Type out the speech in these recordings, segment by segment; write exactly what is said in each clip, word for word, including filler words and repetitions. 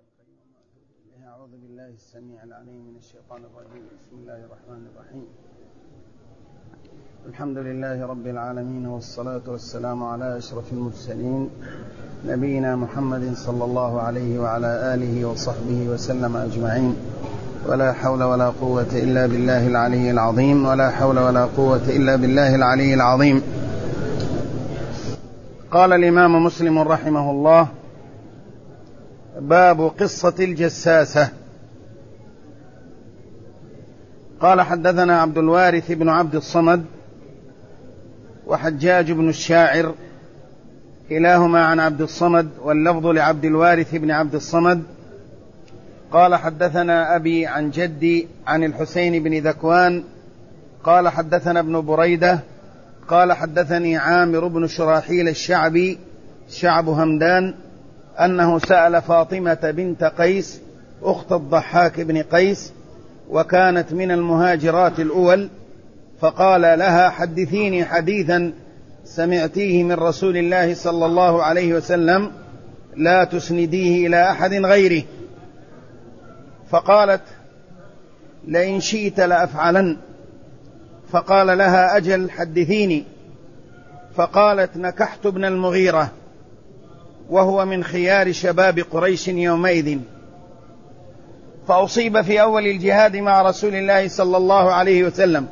أعوذ بالله السميع العليم من الشيطان الرجيم. بسم الله الرحمن الرحيم. الحمد لله رب العالمين، والصلاة والسلام على أشرف المرسلين نبينا محمد صلى الله عليه وعلى آله وصحبه وسلم أجمعين. ولا حول ولا قوة إلا بالله العلي العظيم ولا حول ولا قوة إلا بالله العلي العظيم. قال الإمام مسلم رحمه الله: باب قصة الجساسة. قال: حدثنا عبد الوارث بن عبد الصمد وحجاج بن الشاعر، كلاهما عن عبد الصمد، واللفظ لعبد الوارث بن عبد الصمد. قال: حدثنا أبي عن جدي عن الحسين بن ذكوان قال: حدثنا ابن بريدة قال: حدثني عامر بن شراحيل الشعبي شعب همدان أنه سأل فاطمة بنت قيس أخت الضحاك بن قيس، وكانت من المهاجرات الأول، فقال لها: حدثيني حديثا سمعتيه من رسول الله صلى الله عليه وسلم لا تسنديه إلى أحد غيره. فقالت: لئن شئت لأفعلن. فقال لها: أجل، حدثيني. فقالت: نكحت ابن المغيرة، وهو من خيار شباب قريش يومئذ، فأصيب في أول الجهاد مع رسول الله صلى الله عليه وسلم،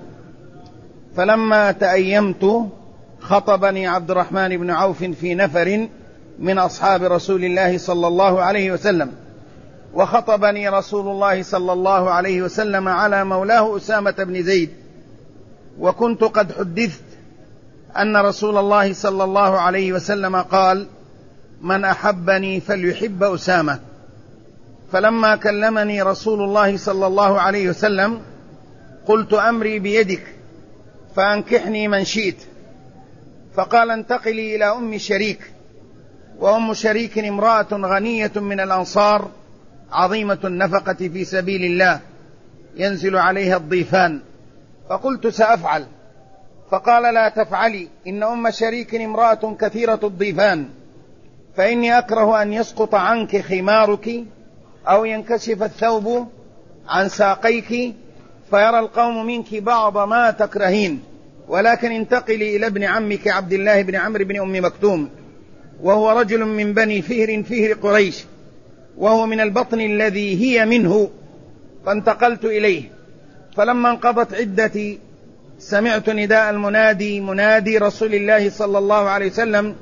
فلما تأيمت خطبني عبد الرحمن بن عوف في نفر من أصحاب رسول الله صلى الله عليه وسلم، وخطبني رسول الله صلى الله عليه وسلم على مولاه أسامة بن زيد، وكنت قد حدثت أن رسول الله صلى الله عليه وسلم قال: من أحبني فليحب أسامة. فلما كلمني رسول الله صلى الله عليه وسلم قلت: أمري بيدك، فأنكحني من شئت. فقال: انتقلي إلى أم شريك. وأم شريك امرأة غنية من الأنصار عظيمة النفقة في سبيل الله، ينزل عليها الضيفان. فقلت: سأفعل. فقال: لا تفعلي، إن أم شريك امرأة كثيرة الضيفان، فإني أكره أن يسقط عنك خمارك أو ينكشف الثوب عن ساقيك فيرى القوم منك بعض ما تكرهين، ولكن انتقلي إلى ابن عمك عبد الله بن عمرو بن أم مكتوم، وهو رجل من بني فهر فهر قريش، وهو من البطن الذي هي منه. فانتقلت إليه. فلما انقضت عدتي سمعت نداء المنادي، منادي رسول الله صلى الله عليه وسلم،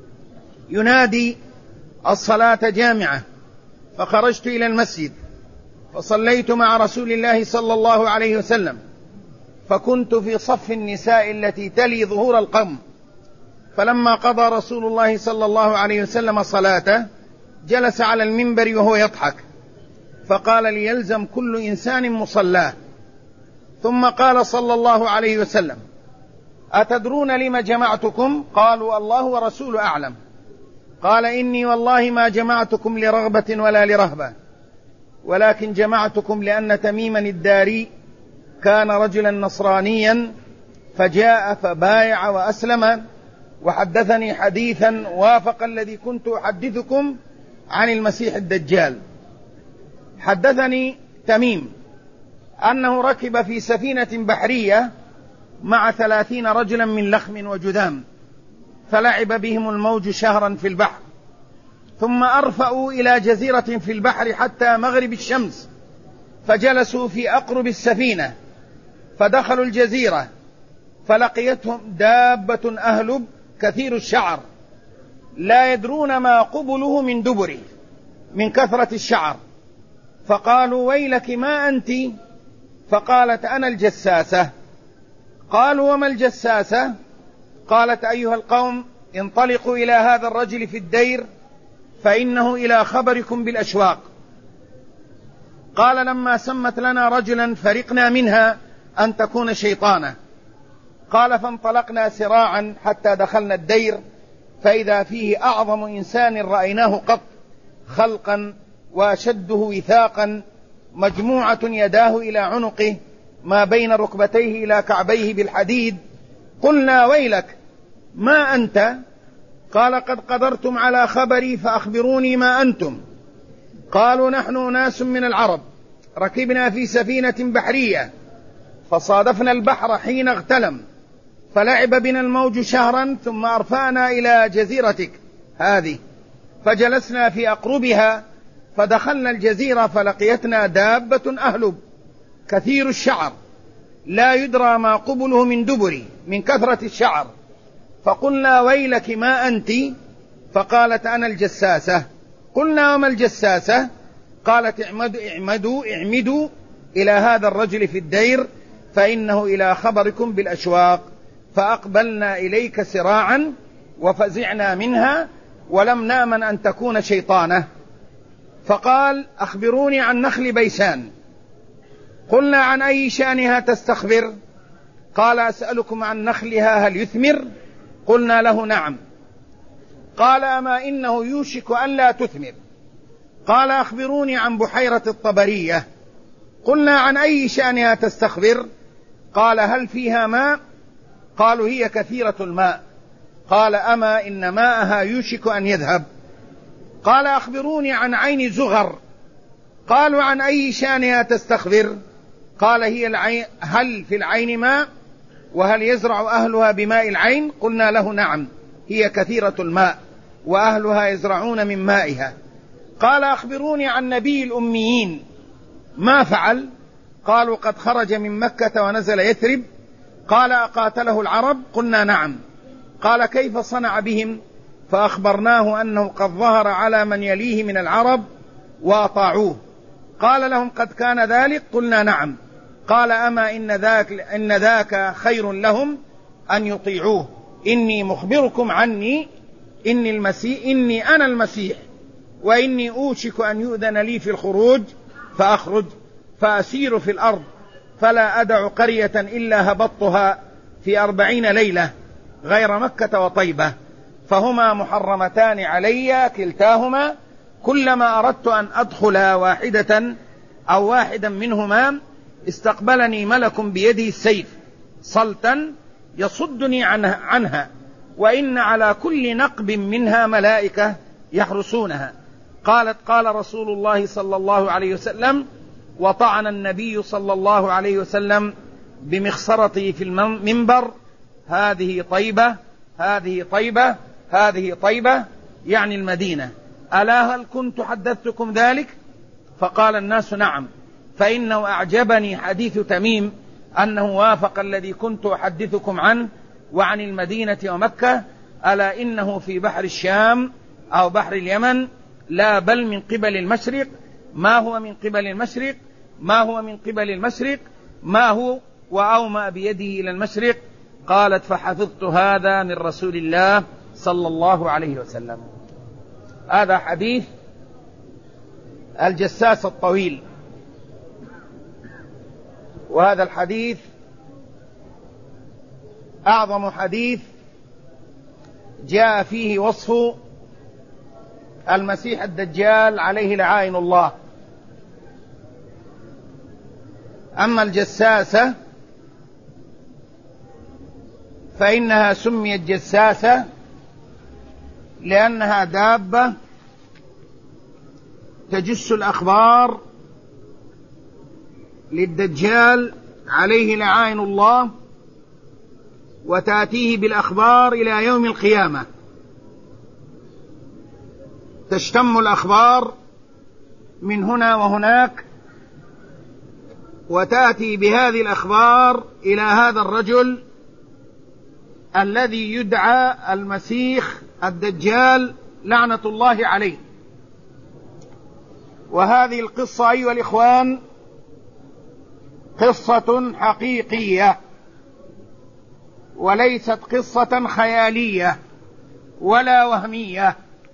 ينادي الصلاة جامعة. فخرجت إلى المسجد فصليت مع رسول الله صلى الله عليه وسلم، فكنت في صف النساء التي تلي ظهور القوم. فلما قضى رسول الله صلى الله عليه وسلم صلاته جلس على المنبر وهو يضحك، فقال: ليلزم كل إنسان مصلاه. ثم قال صلى الله عليه وسلم: أتدرون لما جمعتكم؟ قالوا: الله ورسوله أعلم. قال: إني والله ما جمعتكم لرغبة ولا لرهبة، ولكن جمعتكم لأن تميما الداري كان رجلا نصرانيا فجاء فبايع وأسلم، وحدثني حديثا وافق الذي كنت أحدثكم عن المسيح الدجال. حدثني تميم أنه ركب في سفينة بحرية مع ثلاثين رجلا من لخم وجذام، فلعب بهم الموج شهرا في البحر، ثم أرفأوا إلى جزيرة في البحر حتى مغرب الشمس، فجلسوا في أقرب السفينة، فدخلوا الجزيرة فلقيتهم دابة أهلب كثير الشعر، لا يدرون ما قبله من دبره من كثرة الشعر. فقالوا: ويلك ما أنت؟ فقالت: أنا الجساسة. قالوا: وما الجساسة؟ قالت: أيها القوم، انطلقوا إلى هذا الرجل في الدير، فإنه إلى خبركم بالأشواق. قال: لما سمت لنا رجلا فرقنا منها أن تكون شيطانة. قال: فانطلقنا سراعا حتى دخلنا الدير، فإذا فيه أعظم إنسان رأيناه قط خلقا وأشده وثاقا، مجموعة يداه إلى عنقه ما بين ركبتيه إلى كعبيه بالحديد. قلنا: ويلك ما أنت؟ قال: قد قدرتم على خبري فأخبروني ما أنتم. قالوا نحن ناس من العرب ركبنا في سفينة بحرية فصادفنا البحر حين اغتلم فلعب بنا الموج شهرا ثم أرفعنا إلى جزيرتك هذه فجلسنا في أقربها فدخلنا الجزيرة فلقيتنا دابة أهلب كثير الشعر لا يدرى ما قبله من دبري من كثرة الشعر فقلنا ويلك ما أنت؟ فقالت أنا الجساسة. قلنا وما الجساسة؟ قالت اعمدوا اعمدوا اعمدوا إلى هذا الرجل في الدير فإنه إلى خبركم بالأشواق. فأقبلنا إليك سراعا وفزعنا منها ولم نأمن أن تكون شيطانة. فقال أخبروني عن نخل بيسان. قلنا عن أي شأنها تستخبر؟ قال أسألكم عن نخلها هل يثمر؟ قلنا له نعم. قال أما إنه يوشك أن لا تثمر. قال أخبروني عن بحيرة الطبرية. قلنا عن أي شأنها تستخبر؟ قال هل فيها ماء؟ قالوا هي كثيرة الماء. قال أما إن ماءها يوشك أن يذهب. قال أخبروني عن عين زغر. قالوا عن أي شأنها تستخبر؟ قال هي العين هل في العين ماء وهل يزرع أهلها بماء العين؟ قلنا له نعم هي كثيرة الماء وأهلها يزرعون من مائها. قال أخبروني عن نبي الأميين ما فعل؟ قالوا قد خرج من مكة ونزل يثرب. قال أقاتله العرب؟ قلنا نعم. قال كيف صنع بهم؟ فأخبرناه أنه قد ظهر على من يليه من العرب وأطاعوه. قال لهم قد كان ذلك؟ قلنا نعم. قال أما إن ذاك, إن ذاك خير لهم أن يطيعوه. إني مخبركم عني إني, المسيح إني أنا المسيح وإني أوشك أن يؤذن لي في الخروج فأخرج فأسير في الأرض فلا أدع قرية إلا هبطتها في أربعين ليلة غير مكة وطيبة فهما محرمتان علي كلتاهما كلما أردت أن أدخل واحدة أو واحدا منهما استقبلني ملك بيده السيف صلتا يصدني عنها وإن على كل نقب منها ملائكة يحرسونها. قالت قال رسول الله صلى الله عليه وسلم وطعن النبي صلى الله عليه وسلم بمخصرته في المنبر هذه طيبة هذه طيبة هذه طيبة يعني المدينة. ألا هل كنت حدثتكم ذلك؟ فقال الناس نعم. فإنه أعجبني حديث تميم أنه وافق الذي كنت أحدثكم عنه وعن المدينة ومكة. ألا إنه في بحر الشام أو بحر اليمن لا بل من قبل المشرق. ما هو من قبل المشرق؟ ما هو من قبل المشرق؟ ما هو؟ وأومأ بيده إلى المشرق. قالت فحفظت هذا من رسول الله صلى الله عليه وسلم. هذا حديث الجساس الطويل. وهذا الحديث أعظم حديث جاء فيه وصف المسيح الدجال عليه لعائن الله. أما الجساسة فإنها سميت جساسة لأنها دابة تجس الأخبار للدجال عليه لعائن الله وتأتيه بالأخبار إلى يوم القيامة. تشتم الأخبار من هنا وهناك وتأتي بهذه الأخبار إلى هذا الرجل الذي يدعى المسيح الدجال لعنة الله عليه. وهذه القصة أيها الإخوان قصة حقيقية وليست قصة خيالية ولا وهمية.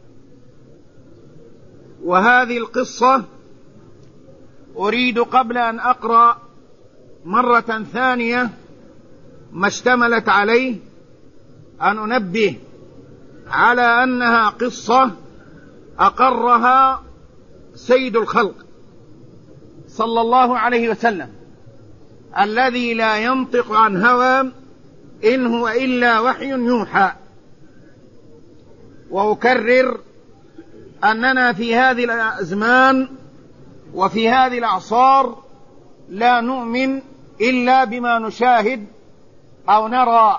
وهذه القصة أريد قبل أن أقرأ مرة ثانية ما اشتملت عليه أن أنبه على أنها قصة أقرها سيد الخلق صلى الله عليه وسلم الذي لا ينطق عن هوى إن هو إلا وحي يوحى. وأكرر أننا في هذه الأزمان وفي هذه الأعصار لا نؤمن إلا بما نشاهد أو نرى،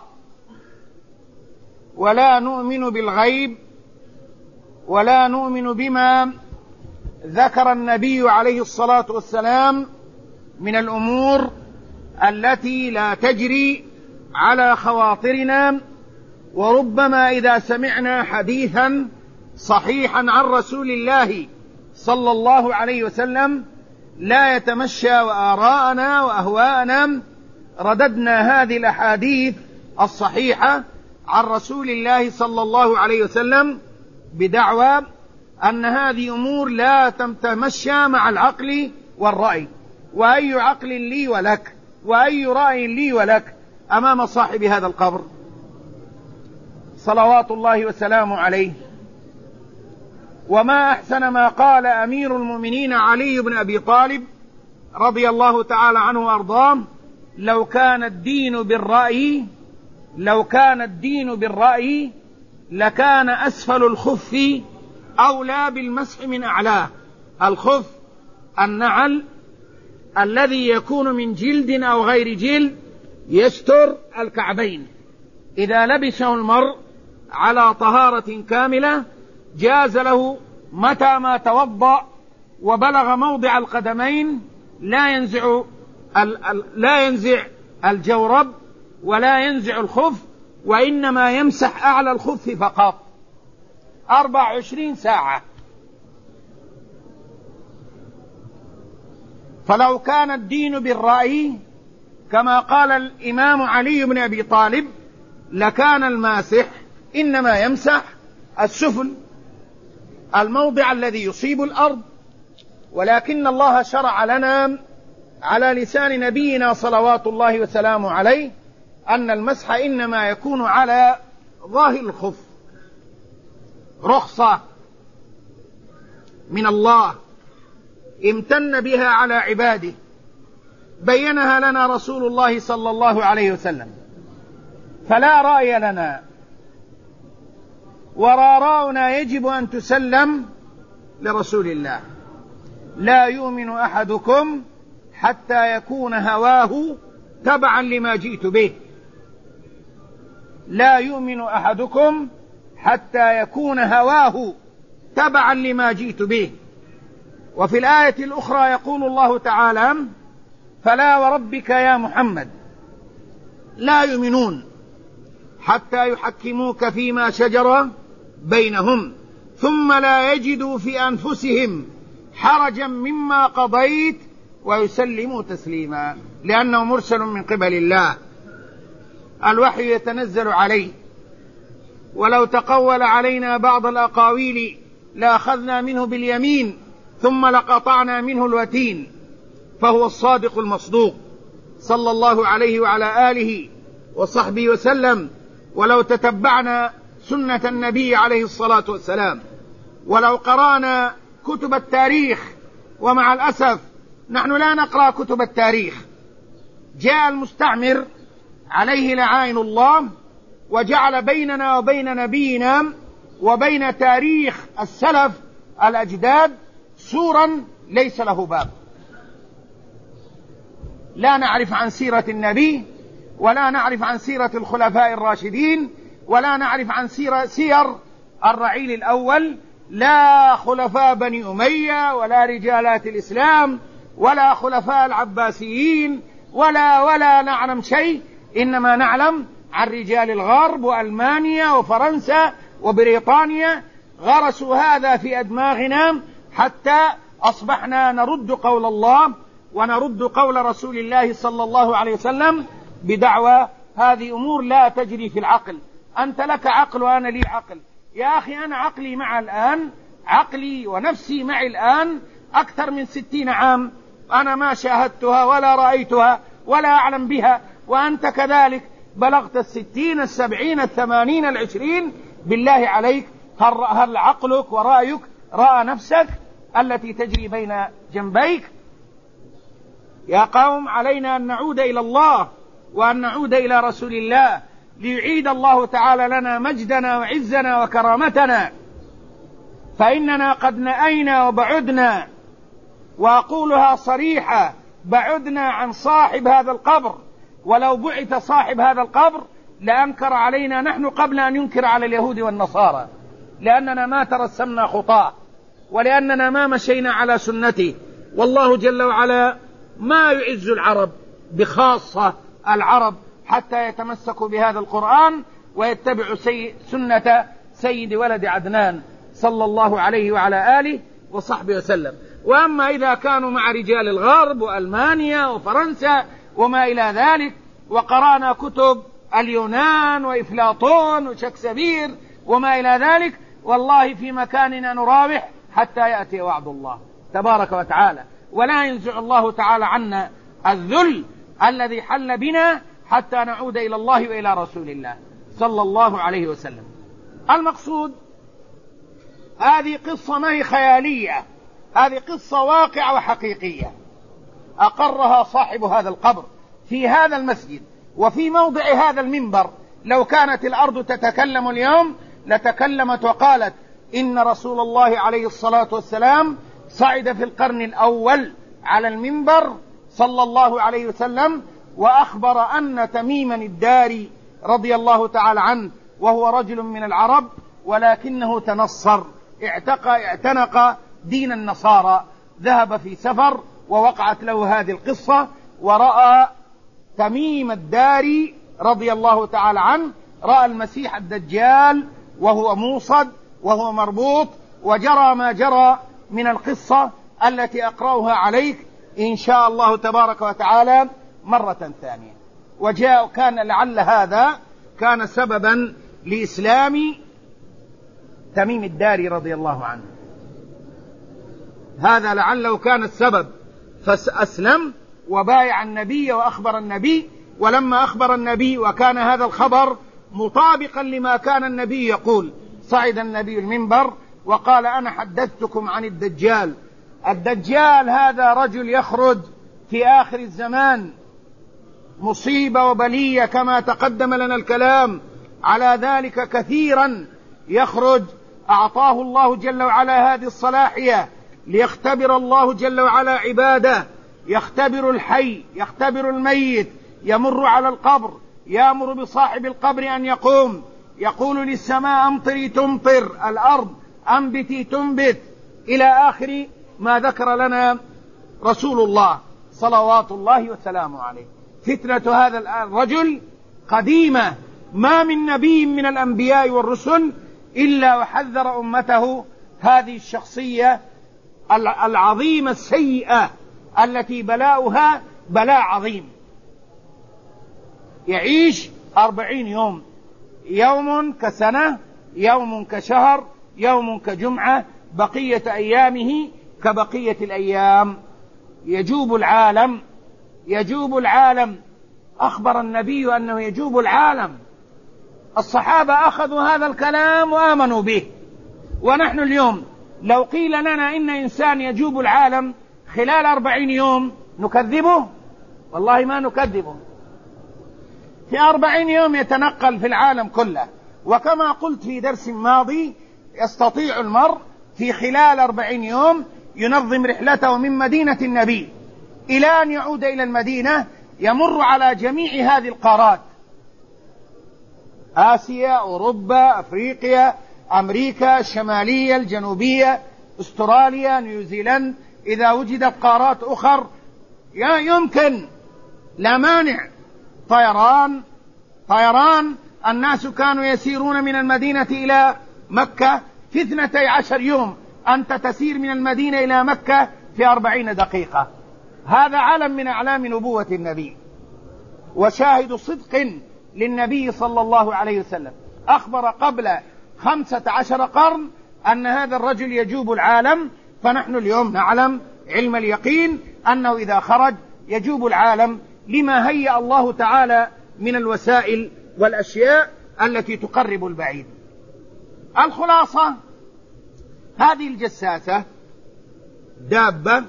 ولا نؤمن بالغيب، ولا نؤمن بما ذكر النبي عليه الصلاة والسلام من الأمور التي لا تجري على خواطرنا. وربما إذا سمعنا حديثا صحيحا عن رسول الله صلى الله عليه وسلم لا يتمشى وآراءنا وأهواءنا، رددنا هذه الأحاديث الصحيحة عن رسول الله صلى الله عليه وسلم بدعوى أن هذه أمور لا تتمشى مع العقل والرأي، وأي عقل لي ولك وأي رأي لي ولك أمام صاحب هذا القبر صلوات الله وسلامه عليه. وما أحسن ما قال أمير المؤمنين علي بن أبي طالب رضي الله تعالى عنه وأرضاه: لو كان الدين بالرأي لو كان الدين بالرأي لكان أسفل الخف أولى بالمسح من أعلاه. الخف النعل الذي يكون من جلد أو غير جلد يستر الكعبين، إذا لبسه المرء على طهارة كاملة جاز له متى ما توضأ وبلغ موضع القدمين لا ينزع لا ينزع الجورب ولا ينزع الخف، وإنما يمسح أعلى الخف فقط أربع وعشرين ساعة. فلو كان الدين بالرأي كما قال الإمام علي بن أبي طالب لكان الماسح إنما يمسح السفل، الموضع الذي يصيب الأرض. ولكن الله شرع لنا على لسان نبينا صلوات الله وسلامه عليه أن المسح إنما يكون على ظاهر الخف، رخصة من الله امتن بها على عباده، بينها لنا رسول الله صلى الله عليه وسلم، فلا رأي لنا وراراؤنا يجب أن تسلم لرسول الله. لا يؤمن أحدكم حتى يكون هواه تبعا لما جئت به. لا يؤمن أحدكم حتى يكون هواه تبعا لما جئت به. وفي الآية الأخرى يقول الله تعالى: فلا وربك يا محمد لا يؤمنون حتى يحكموك فيما شجر بينهم ثم لا يجدوا في أنفسهم حرجا مما قضيت ويسلموا تسليما، لأنه مرسل من قبل الله، الوحي يتنزل عليه، ولو تقول علينا بعض الأقاويل لأخذنا منه باليمين ثم لقطعنا منه الوتين، فهو الصادق المصدوق صلى الله عليه وعلى آله وصحبه وسلم. ولو تتبعنا سنة النبي عليه الصلاة والسلام، ولو قرأنا كتب التاريخ، ومع الأسف نحن لا نقرأ كتب التاريخ، جاء المستعمر عليه لعائن الله وجعل بيننا وبين نبينا وبين تاريخ السلف الأجداد سورا ليس له باب. لا نعرف عن سيرة النبي، ولا نعرف عن سيرة الخلفاء الراشدين، ولا نعرف عن سيرة سير الرعيل الأول، لا خلفاء بني أمية، ولا رجالات الإسلام، ولا خلفاء العباسيين، ولا ولا نعلم شيء. إنما نعلم عن رجال الغرب وألمانيا وفرنسا وبريطانيا، غرسوا هذا في أدماغنا حتى أصبحنا نرد قول الله ونرد قول رسول الله صلى الله عليه وسلم بدعوى هذه أمور لا تجري في العقل. أنت لك عقل وأنا لي عقل. يا أخي أنا عقلي مع الآن، عقلي ونفسي معي الآن أكثر من ستين عام، أنا ما شاهدتها ولا رأيتها ولا أعلم بها، وأنت كذلك بلغت الستين السبعين الثمانين العشرين. بالله عليك، هل عقلك ورأيك رأى نفسك التي تجري بين جنبيك؟ يا قوم، علينا أن نعود إلى الله وأن نعود إلى رسول الله ليعيد الله تعالى لنا مجدنا وعزنا وكرامتنا. فإننا قد نأينا وبعدنا، وأقولها صريحة، بعدنا عن صاحب هذا القبر. ولو بعث صاحب هذا القبر لأنكر علينا نحن قبل أن ينكر على اليهود والنصارى، لأننا ما ترسمنا خطاه، ولأننا ما مشينا على سنته. والله جل وعلا ما يعز العرب بخاصة العرب حتى يتمسكوا بهذا القرآن ويتبعوا سي... سنة سيد ولد عدنان صلى الله عليه وعلى آله وصحبه وسلم. وأما إذا كانوا مع رجال الغرب وألمانيا وفرنسا وما إلى ذلك، وقرأنا كتب اليونان وإفلاطون وشكسبير وما إلى ذلك، والله في مكاننا نراوح حتى يأتي وعد الله تبارك وتعالى، ولا ينزع الله تعالى عنا الذل الذي حل بنا حتى نعود إلى الله وإلى رسول الله صلى الله عليه وسلم. المقصود هذه قصة ما هي خيالية، هذه قصة واقعة وحقيقية أقرها صاحب هذا القبر في هذا المسجد وفي موضع هذا المنبر. لو كانت الأرض تتكلم اليوم لتكلمت وقالت إن رسول الله عليه الصلاة والسلام صعد في القرن الأول على المنبر صلى الله عليه وسلم وأخبر أن تميما الداري رضي الله تعالى عنه، وهو رجل من العرب ولكنه تنصر، اعتق اعتنق دين النصارى، ذهب في سفر ووقعت له هذه القصة، ورأى تميم الداري رضي الله تعالى عنه، رأى المسيح الدجال وهو موصد وهو مربوط، وجرى ما جرى من القصة التي أقرأها عليك إن شاء الله تبارك وتعالى مرة ثانية. وجاء كان لعل هذا كان سببا لإسلام تميم الداري رضي الله عنه، هذا لعله كان السبب، فأسلم وبايع النبي وأخبر النبي. ولما أخبر النبي وكان هذا الخبر مطابقا لما كان النبي يقول، صعد النبي المنبر وقال أنا حدثتكم عن الدجال. الدجال هذا رجل يخرج في آخر الزمان، مصيبة وبلية كما تقدم لنا الكلام على ذلك كثيرا، يخرج أعطاه الله جل وعلا هذه الصلاحية ليختبر الله جل وعلا عباده، يختبر الحي يختبر الميت، يمر على القبر يأمر بصاحب القبر أن يقوم، يقول للسماء أمطري تمطر، الأرض أنبتي تنبت، إلى آخر ما ذكر لنا رسول الله صلوات الله وسلامه عليه. فتنة هذا الرجل قديمة، ما من نبي من الأنبياء والرسل إلا وحذر أمته هذه الشخصية العظيمة السيئة التي بلاؤها بلاء عظيم. يعيش أربعين يوم، يوم كسنة، يوم كشهر، يوم كجمعة، بقية أيامه كبقية الأيام، يجوب العالم يجوب العالم. أخبر النبي أنه يجوب العالم، الصحابة أخذوا هذا الكلام وآمنوا به. ونحن اليوم لو قيل لنا إن إنسان يجوب العالم خلال أربعين يوم نكذبه؟ والله ما نكذبه. في أربعين يوم يتنقل في العالم كله، وكما قلت في درس ماضي يستطيع المرء في خلال أربعين يوم ينظم رحلته من مدينة النبي إلى أن يعود إلى المدينة، يمر على جميع هذه القارات، آسيا، أوروبا، أفريقيا، أمريكا الشمالية، الجنوبية، أستراليا، نيوزيلند، إذا وجدت قارات أخر يمكن لا مانع. طيران طيران الناس كانوا يسيرون من المدينة إلى مكة في اثنتي عشر يوم، أنت تسير من المدينة إلى مكة في أربعين دقيقة. هذا علم من أعلام نبوة النبي وشاهد صدق للنبي صلى الله عليه وسلم. أخبر قبل خمسة عشر قرن أن هذا الرجل يجوب العالم، فنحن اليوم نعلم علم اليقين أنه إذا خرج يجوب العالم لما هيأ الله تعالى من الوسائل والأشياء التي تقرب البعيد. الخلاصة، هذه الجساسة دابة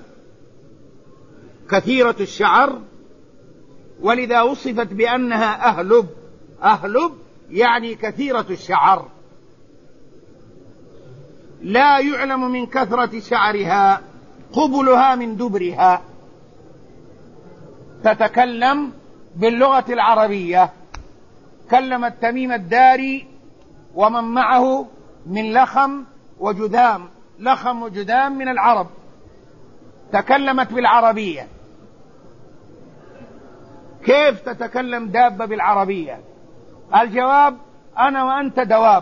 كثيرة الشعر، ولذا وصفت بأنها أهلب. أهلب يعني كثيرة الشعر. لا يعلم من كثرة شعرها قبلها من دبرها، تتكلم باللغة العربية. كلمت تميم الداري ومن معه من لخم وجذام، لخم وجذام من العرب، تكلمت بالعربية. كيف تتكلم دابة بالعربية؟ الجواب: أنا وأنت دواب،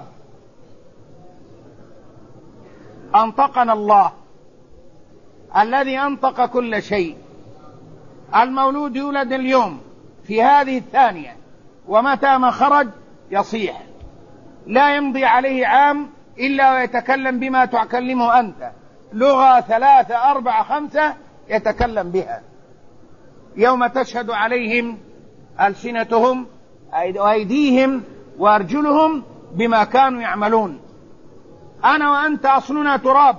أنطقنا الله الذي أنطق كل شيء. المولود يولد اليوم في هذه الثانية، ومتى ما خرج يصيح، لا يمضي عليه عام إلا ويتكلم بما تكلمه أنت، لغة ثلاثة أربعة خمسة يتكلم بها. يوم تشهد عليهم ألسنتهم وأيديهم وأرجلهم بما كانوا يعملون. أنا وأنت أصلنا تراب،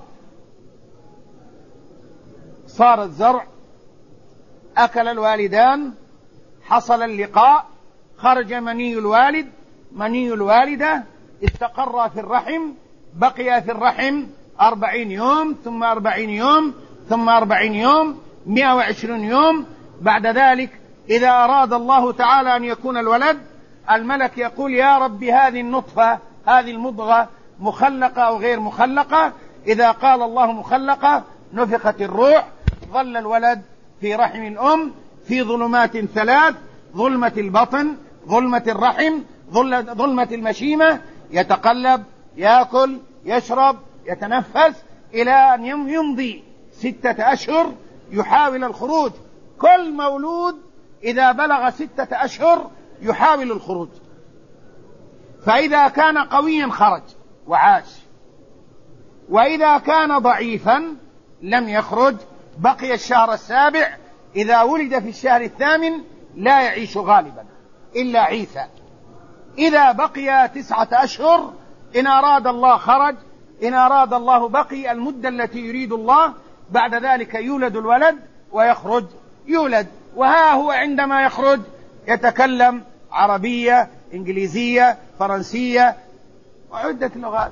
صار الزرع، أكل الوالدان، حصل اللقاء، خرج مني الوالد مني الوالدة، استقر في الرحم، بقي في الرحم أربعين يوم، ثم أربعين يوم، ثم أربعين يوم، مئة وعشرين يوم. بعد ذلك إذا أراد الله تعالى أن يكون الولد، الملك يقول: يا رب هذه النطفة، هذه المضغة مخلقة أو غير مخلقة؟ إذا قال الله مخلقة نفخت الروح، ظل الولد في رحم الأم في ظلمات ثلاث: ظلمة البطن، ظلمة الرحم، ظلمة المشيمة، يتقلب، يأكل، يشرب، يتنفس، إلى أن يمضي ستة أشهر يحاول الخروج. كل مولود إذا بلغ ستة أشهر يحاول الخروج، فإذا كان قويا خرج وعاش، وإذا كان ضعيفا لم يخرج، بقي الشهر السابع. إذا ولد في الشهر الثامن لا يعيش غالبا إلا عيسى. إذا بقي تسعة أشهر إن أراد الله خرج، إن أراد الله بقي المدة التي يريد الله. بعد ذلك يولد الولد ويخرج، يولد، وها هو عندما يخرج يتكلم عربية، إنجليزية، فرنسية وعدة لغات.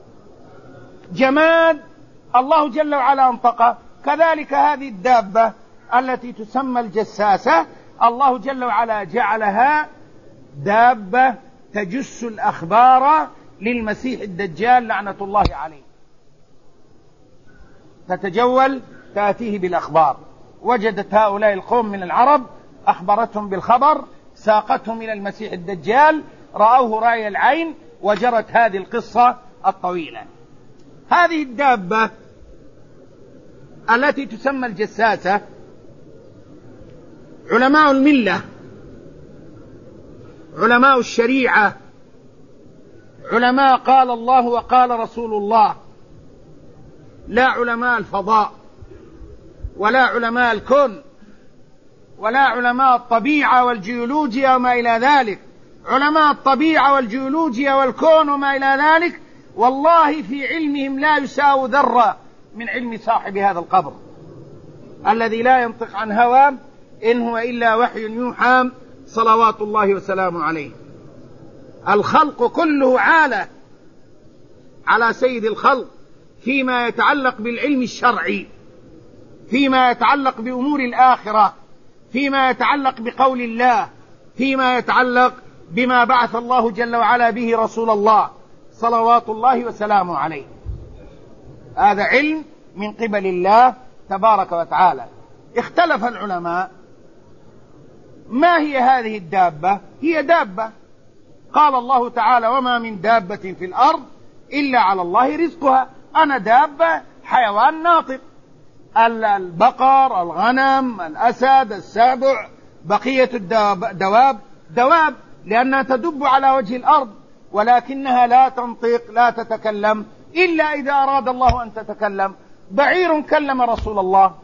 جماد الله جل وعلا انطقه. كذلك هذه الدابة التي تسمى الجساسة، الله جل وعلا جعلها دابة تجس الأخبار للمسيح الدجال لعنة الله عليه، تتجول تأتيه بالأخبار. وجدت هؤلاء القوم من العرب، أخبرتهم بالخبر، ساقتهم إلى المسيح الدجال، رأوه رأي العين، وجرت هذه القصة الطويلة. هذه الدابة التي تسمى الجساسة، علماء الملة، علماء الشريعة، علماء قال الله وقال رسول الله، لا علماء الفضاء، ولا علماء الكون، ولا علماء الطبيعة والجيولوجيا وما إلى ذلك. علماء الطبيعة والجيولوجيا والكون وما إلى ذلك والله في علمهم لا يساوي ذرة من علم صاحب هذا القبر الذي لا ينطق عن هوى، إن هو إلا وحي يوحى، صلوات الله وسلامه عليه. الخلق كله عالة على سيد الخلق فيما يتعلق بالعلم الشرعي، فيما يتعلق بأمور الآخرة، فيما يتعلق بقول الله، فيما يتعلق بما بعث الله جل وعلا به رسول الله صلوات الله وسلامه عليه. هذا علم من قبل الله تبارك وتعالى. اختلف العلماء ما هي هذه الدابة؟ هي دابة قال الله تعالى: وما من دابة في الأرض إلا على الله رزقها. أنا دابة، حيوان ناطق، البقر، الغنم، الأسد، السبع، بقية الدواب دواب لأنها تدب على وجه الأرض، ولكنها لا تنطق، لا تتكلم إلا إذا أراد الله أن تتكلم. بعير كلم رسول الله،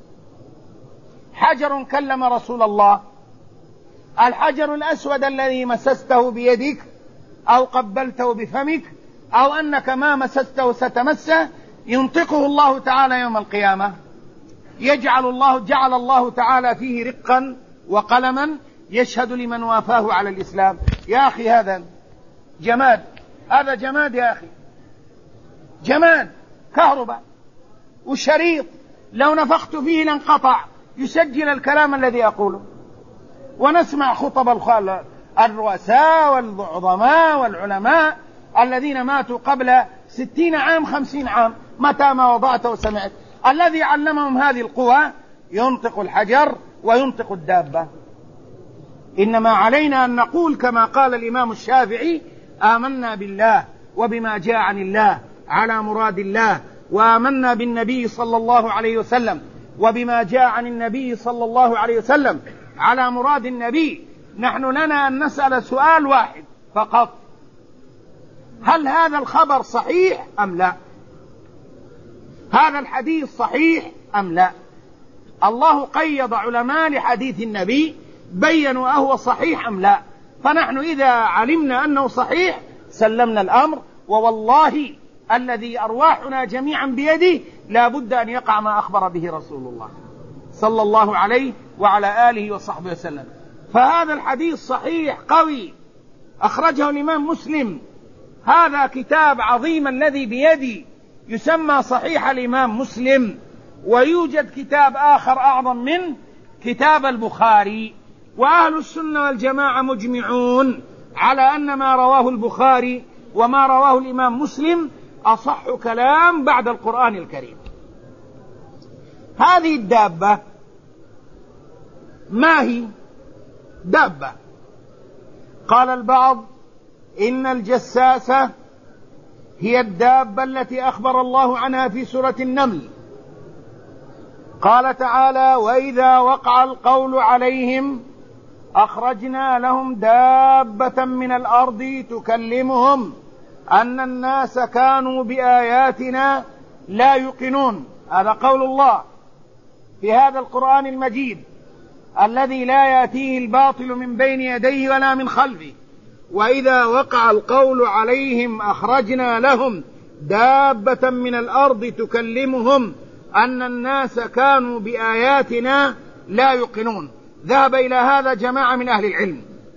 حجر كلم رسول الله، الحجر الأسود الذي مسسته بيدك أو قبلته بفمك أو أنك ما مسسته ستمسه ينطقه الله تعالى يوم القيامة. يجعل الله جعل الله تعالى فيه رقا وقلما يشهد لمن وافاه على الإسلام. يا أخي هذا جماد، هذا جماد يا أخي، جماد كهرباء وشريط لو نفخت فيه لانقطع يسجل الكلام الذي أقوله، ونسمع خطب الرؤساء والعظماء والعلماء الذين ماتوا قبل ستين عام خمسين عام، متى ما وضعت وسمعت. الذي علمهم هذه القوى ينطق الحجر وينطق الدابة. إنما علينا أن نقول كما قال الإمام الشافعي: آمنا بالله وبما جاء عن الله على مراد الله، وآمنا بالنبي صلى الله عليه وسلم وبما جاء عن النبي صلى الله عليه وسلم على مراد النبي. نحن لنا أن نسأل سؤال واحد فقط: هل هذا الخبر صحيح أم لا؟ هذا الحديث صحيح أم لا؟ الله قيض علماء لحديث النبي بيّنوا أهو صحيح أم لا، فنحن إذا علمنا أنه صحيح سلمنا الأمر، ووالله الذي أرواحنا جميعا بيده لا بد أن يقع ما أخبر به رسول الله صلى الله عليه وعلى آله وصحبه وسلم. فهذا الحديث صحيح قوي أخرجه الإمام مسلم، هذا كتاب عظيم الذي بيدي يسمى صحيح الإمام مسلم، ويوجد كتاب آخر أعظم من كتاب البخاري. وأهل السنة والجماعة مجمعون على أن ما رواه البخاري وما رواه الإمام مسلم أصح كلام بعد القرآن الكريم. هذه الدابة ما هي؟ دابة. قال البعض إن الجساسة هي الدابة التي أخبر الله عنها في سورة النمل. قال تعالى: وإذا وقع القول عليهم أخرجنا لهم دابة من الأرض تكلمهم أن الناس كانوا بآياتنا لا يوقنون. هذا قول الله في هذا القرآن المجيد الذي لا يأتيه الباطل من بين يديه ولا من خلفه. وإذا وقع القول عليهم أخرجنا لهم دابة من الأرض تكلمهم أن الناس كانوا بآياتنا لا يوقنون. ذهب إلى هذا جماعة من أهل العلم،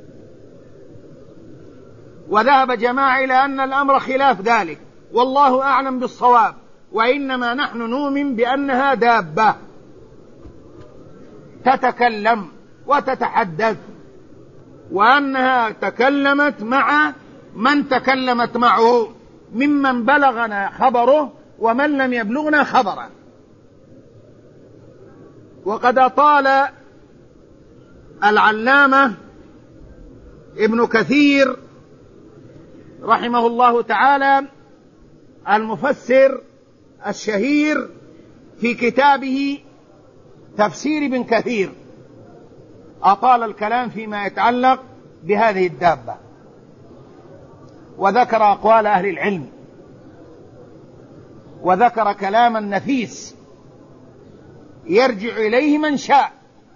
وذهب جماعة إلى أن الأمر خلاف ذلك، والله أعلم بالصواب. وإنما نحن نؤمن بأنها دابة تتكلم وتتحدث، وأنها تكلمت مع من تكلمت معه ممن بلغنا خبره ومن لم يبلغنا خبره. وقد أطال العلامة ابن كثير رحمه الله تعالى المفسر الشهير في كتابه تفسير ابن كثير، أطال الكلام فيما يتعلق بهذه الدابة، وذكر أقوال أهل العلم، وذكر كلاما نفيس يرجع إليه من شاء.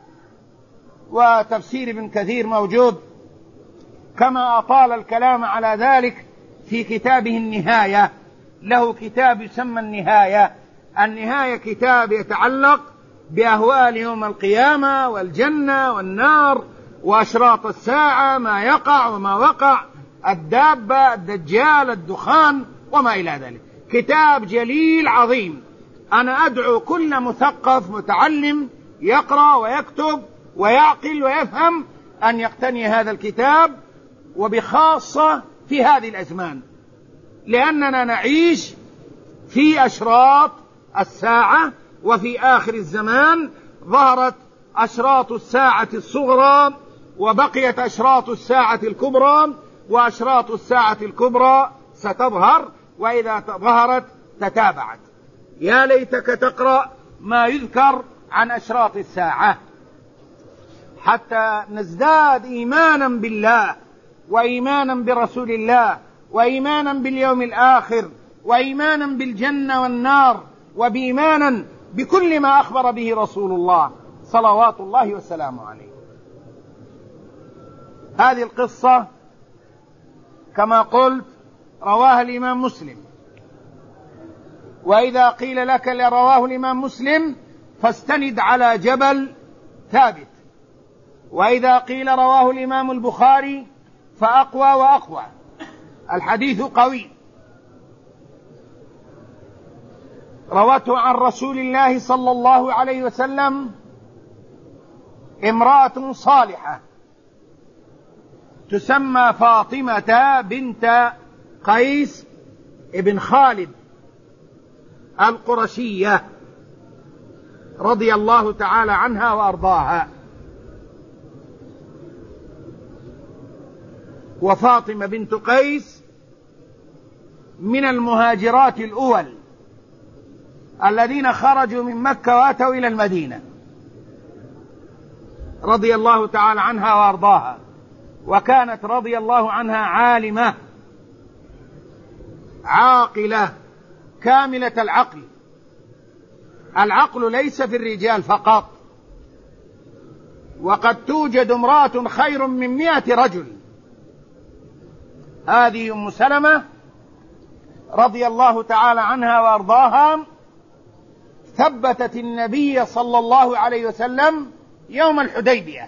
وتفسير ابن كثير موجود، كما أطال الكلام على ذلك في كتابه النهاية. له كتاب يسمى النهاية. النهاية كتاب يتعلق بأهوال يوم القيامة والجنة والنار وأشراط الساعة، ما يقع وما وقع، الدابة، الدجال، الدخان وما إلى ذلك. كتاب جليل عظيم. أنا أدعو كل مثقف متعلم يقرأ ويكتب ويعقل ويفهم أن يقتني هذا الكتاب، وبخاصة في هذه الأزمان، لأننا نعيش في أشراط الساعة، وفي آخر الزمان ظهرت أشراط الساعة الصغرى، وبقيت أشراط الساعة الكبرى، وأشراط الساعة الكبرى ستظهر، وإذا ظهرت تتابعت. يا ليتك تقرأ ما يذكر عن أشراط الساعة حتى نزداد إيمانا بالله، وإيمانا برسول الله، وإيمانا باليوم الآخر، وإيمانا بالجنة والنار، وبإيمانا بكل ما أخبر به رسول الله صلوات الله وسلامه عليه. هذه القصة كما قلت رواها الإمام مسلم، وإذا قيل لك لرواه الإمام مسلم فاستند على جبل ثابت، وإذا قيل رواه الإمام البخاري فأقوى وأقوى، الحديث قوي. روته عن رسول الله صلى الله عليه وسلم امرأة صالحة تسمى فاطمة بنت قيس ابن خالد القرشية رضي الله تعالى عنها وأرضاها. وفاطمة بنت قيس من المهاجرات الأول الذين خرجوا من مكة واتوا إلى المدينة رضي الله تعالى عنها وأرضاها. وكانت رضي الله عنها عالمة عاقلة كاملة العقل. العقل ليس في الرجال فقط، وقد توجد امرأة خير من مئة رجل. هذه أم سلمة رضي الله تعالى عنها وأرضاها ثبتت النبي صلى الله عليه وسلم يوم الحديبية.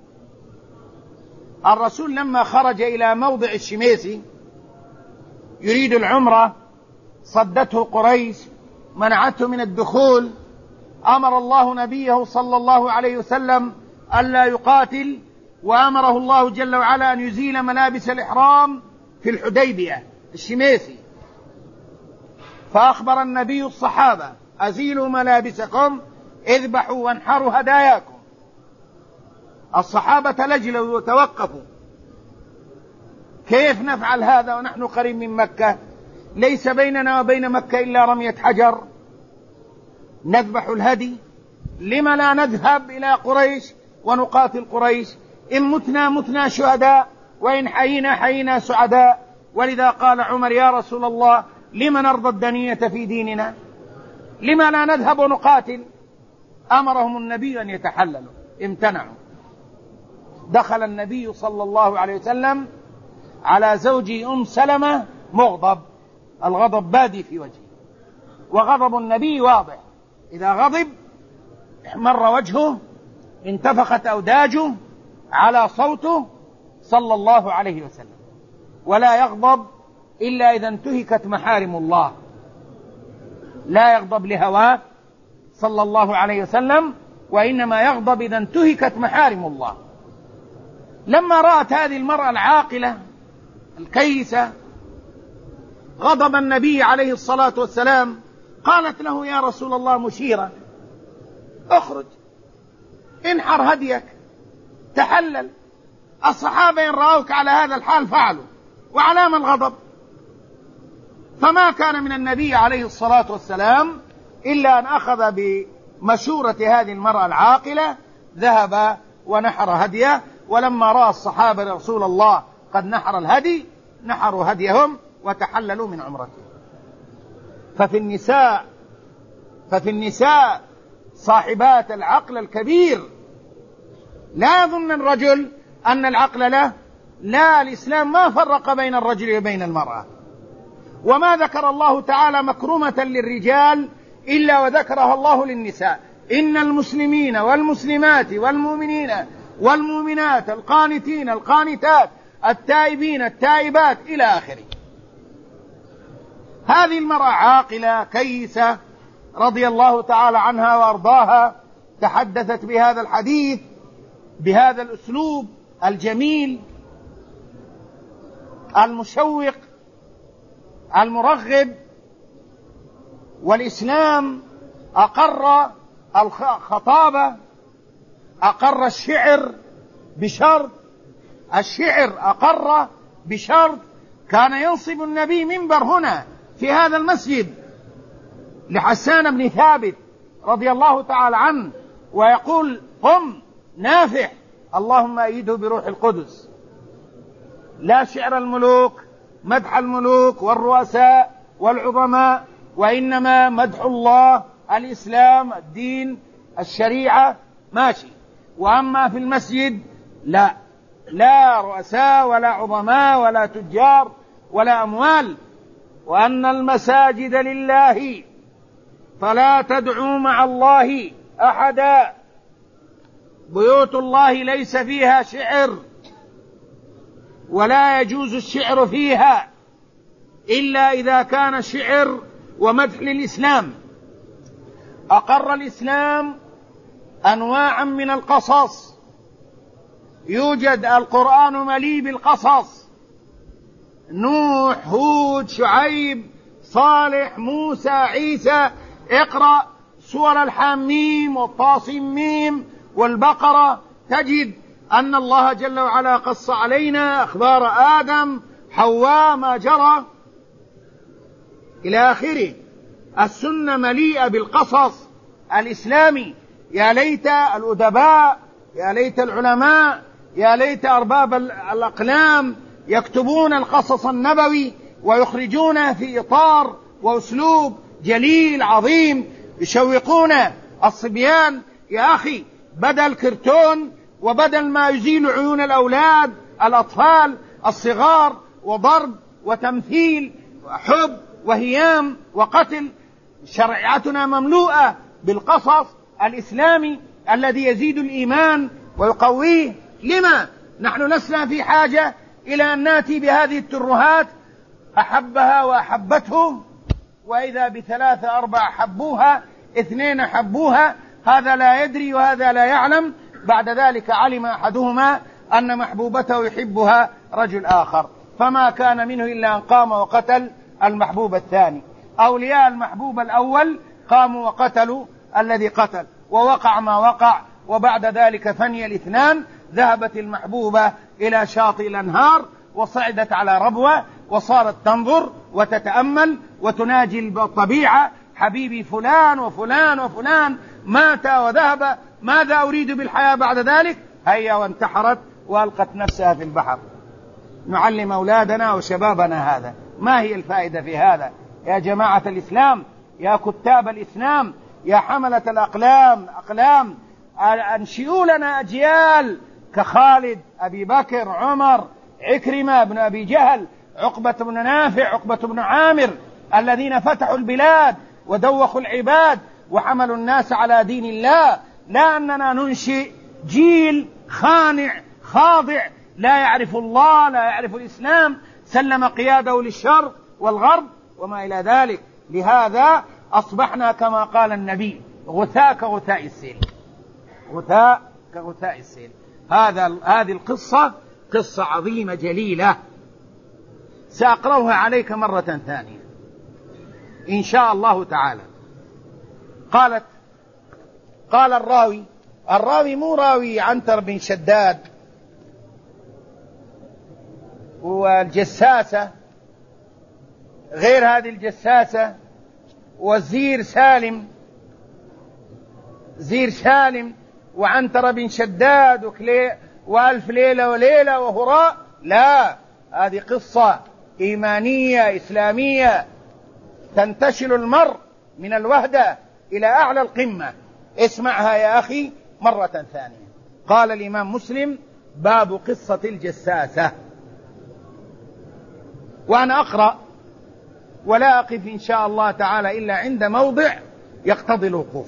الرسول لما خرج إلى موضع الشميسي يريد العمرة صدته قريش منعته من الدخول. أمر الله نبيه صلى الله عليه وسلم ألا يقاتل، وأمره الله جل وعلا أن يزيل ملابس الإحرام في الحديبية الشميسي. فأخبر النبي الصحابة أزيلوا ملابسكم اذبحوا وانحروا هداياكم. الصحابة لجلوا وتوقفوا، كيف نفعل هذا ونحن قريب من مكة؟ ليس بيننا وبين مكة إلا رمية حجر، نذبح الهدي؟ لما لا نذهب إلى قريش ونقاتل قريش؟ إن متنا متنا شهداء وإن حيينا حيينا سعداء. ولذا قال عمر يا رسول الله لما نرضى الدنية في ديننا؟ لما لا نذهب ونقاتل؟ أمرهم النبي أن يتحللوا، امتنعوا. دخل النبي صلى الله عليه وسلم على زوجه أم سلمة مغضب، الغضب بادي في وجهه، وغضب النبي واضح. إذا غضب احمر وجهه، انتفخت أوداجه على صوته صلى الله عليه وسلم. ولا يغضب إلا إذا انتهكت محارم الله، لا يغضب لهواه صلى الله عليه وسلم، وإنما يغضب إذا انتهكت محارم الله. لما رأت هذه المرأة العاقلة الكيسة غضب النبي عليه الصلاة والسلام، قالت له يا رسول الله مشيرة اخرج انحر هديك تحلل. الصحابة إن رأوك على هذا الحال فعلوا، وعلام الغضب. فما كان من النبي عليه الصلاة والسلام إلا أن أخذ بمشورة هذه المرأة العاقلة، ذهب ونحر هديه. ولما رأى الصحابة رسول الله قد نحر الهدي نحروا هديهم وتحللوا من عمرته. ففي النساء ففي النساء صاحبات العقل الكبير. لا يظن الرجل أن العقل له، لا، الإسلام ما فرق بين الرجل وبين المرأة. وما ذكر الله تعالى مكرمة للرجال إلا وذكرها الله للنساء. إن المسلمين والمسلمات والمؤمنين والمؤمنات القانتين القانتات التائبين التائبات إلى آخره. هذه المرأة عاقلة كيسة رضي الله تعالى عنها وأرضاها تحدثت بهذا الحديث بهذا الأسلوب الجميل المشوق المرغب. والإسلام أقر الخطابة، أقر الشعر بشرط، الشعر أقر بشرط. كان ينصب النبي منبر هنا في هذا المسجد لحسان بن ثابت رضي الله تعالى عنه ويقول قم نافح اللهم أيده بروح القدس. لا شعر الملوك، مدح الملوك والرؤساء والعظماء، وإنما مدح الله، الإسلام، الدين، الشريعة، ماشي. وأما في المسجد لا، لا رؤساء ولا عظماء ولا تجار ولا أموال. وأن المساجد لله فلا تدعوا مع الله أحدا. بيوت الله ليس فيها شعر، ولا يجوز الشعر فيها إلا إذا كان شعر ومدح للإسلام أقر الإسلام أنواعا من القصص، يوجد القرآن مليء بالقصص، نوح، هود، شعيب، صالح، موسى، عيسى. اقرأ سور الحاميم والطاسيم والبقرة تجد أن الله جل وعلا قص علينا أخبار آدم، حواء، ما جرى إلى آخره. السنة مليئة بالقصص الإسلامي. يا ليت الأدباء، يا ليت العلماء، يا ليت أرباب الأقلام يكتبون القصص النبوي ويخرجونه في إطار وأسلوب جليل عظيم، يشوقون الصبيان. يا أخي، بدل كرتون وبدل ما يزيل عيون الأولاد الأطفال الصغار وضرب وتمثيل وحب وهيام وقتل، شريعتنا مملوءة بالقصص الإسلامي الذي يزيد الإيمان ويقويه. لما نحن لسنا في حاجة إلى أن نأتي بهذه الترهات أحبها وأحبته، وإذا بثلاثة أربع حبوها، اثنين حبوها، هذا لا يدري وهذا لا يعلم، بعد ذلك علم أحدهما أن محبوبته يحبها رجل آخر، فما كان منه إلا أن قام وقتل المحبوب الثاني. أولياء المحبوب الأول قاموا وقتلوا الذي قتل، ووقع ما وقع، وبعد ذلك فني الاثنان. ذهبت المحبوبة إلى شاطئ الأنهار وصعدت على ربوة وصارت تنظر وتتأمل وتناجي الطبيعة: حبيبي فلان وفلان وفلان مات وذهب، ماذا أريد بالحياة بعد ذلك؟ هيا، وانتحرت وألقت نفسها في البحر. نعلم أولادنا وشبابنا هذا. ما هي الفائدة في هذا يا جماعة الإسلام، يا كتاب الإسلام، يا حملة الأقلام أقلام؟ أنشئوا لنا أجيال كخالد، أبي بكر، عمر، عكرمة بن أبي جهل، عقبة بن نافع، عقبة بن عامر، الذين فتحوا البلاد ودوخوا العباد وحملوا الناس على دين الله. لا أننا ننشئ جيل خانع خاضع لا يعرف الله، لا يعرف الإسلام، سلم قياده للشرق والغرب وما إلى ذلك. لهذا أصبحنا كما قال النبي: غثاء كغثاء السيل، غثاء كغثاء السيل. هذا هذه القصة قصة عظيمة جليلة، سأقرأها عليك مرة ثانية إن شاء الله تعالى. قالت قال الراوي الراوي مو راوي عنتر بن شداد والجساسة، غير هذه الجساسة، والزير سالم، زير سالم وعنتر بن شداد وكلي وألف ليلة وليلة وهراء. لا، هذه قصة إيمانية إسلامية تنتشل المرء من الوهدة إلى أعلى القمة. اسمعها يا أخي مرة ثانية. قال الإمام مسلم: باب قصة الجساسة. وأنا أقرأ ولا أقف إن شاء الله تعالى إلا عند موضع يقتضي الوقوف.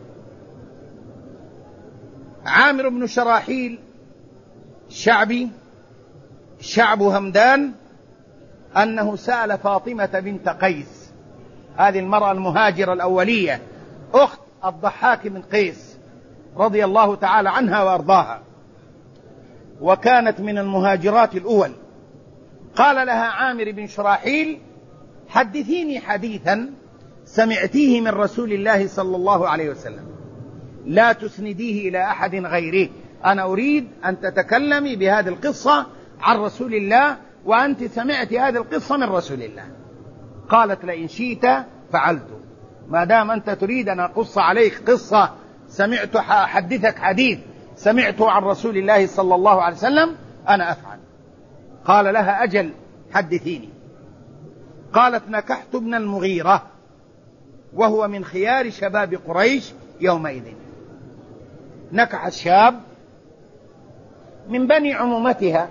عامر بن شراحيل شعبي شعب همدان أنه سأل فاطمة بنت قيس، هذه المرأة المهاجرة الأولية، أخت الضحاك بن قيس رضي الله تعالى عنها وأرضاها، وكانت من المهاجرات الأول. قال لها عامر بن شراحيل: حدثيني حديثا سمعتيه من رسول الله صلى الله عليه وسلم، لا تسنديه إلى أحد غيره. أنا أريد أن تتكلمي بهذه القصة عن رسول الله، وأنت سمعت هذه القصة من رسول الله. قالت: لئن شئت فعلت، ما دام أنت تريد أن أقص عليك قصة سمعت أحدثك حديث سمعته عن رسول الله صلى الله عليه وسلم أنا أفعل. قال لها: أجل، حدثيني. قالت: نكحت ابن المغيرة وهو من خيار شباب قريش يومئذ. نكحت شاب من بني عمومتها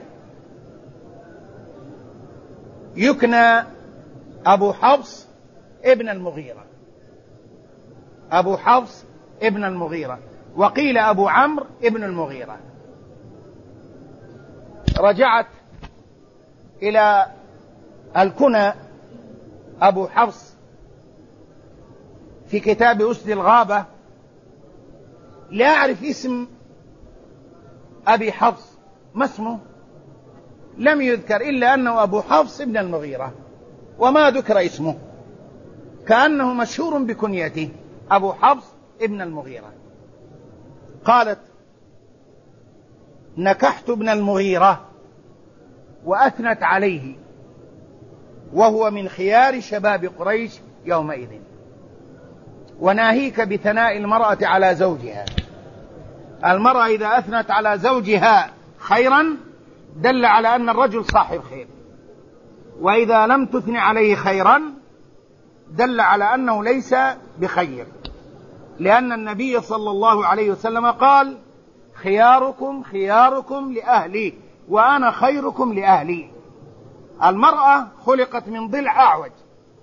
يكنى أبو حفص ابن المغيرة، أبو حفص ابن المغيرة، وقيل أبو عمرو ابن المغيرة. رجعت إلى الكنى أبو حفص في كتاب أسد الغابة لا أعرف اسم أبي حفص، ما اسمه؟ لم يذكر إلا أنه أبو حفص ابن المغيرة، وما ذكر اسمه، كأنه مشهور بكنيته أبو حفص ابن المغيرة. قالت: نكحت ابن المغيرة وأثنت عليه وهو من خيار شباب قريش يومئذ. وناهيك بثناء المرأة على زوجها. المرأة إذا أثنت على زوجها خيرا دل على أن الرجل صاحب خير، وإذا لم تثن عليه خيرا دل على أنه ليس بخير، لأن النبي صلى الله عليه وسلم قال: خياركم خياركم لأهلي وأنا خيركم لأهلي. المرأة خلقت من ضلع أعوج،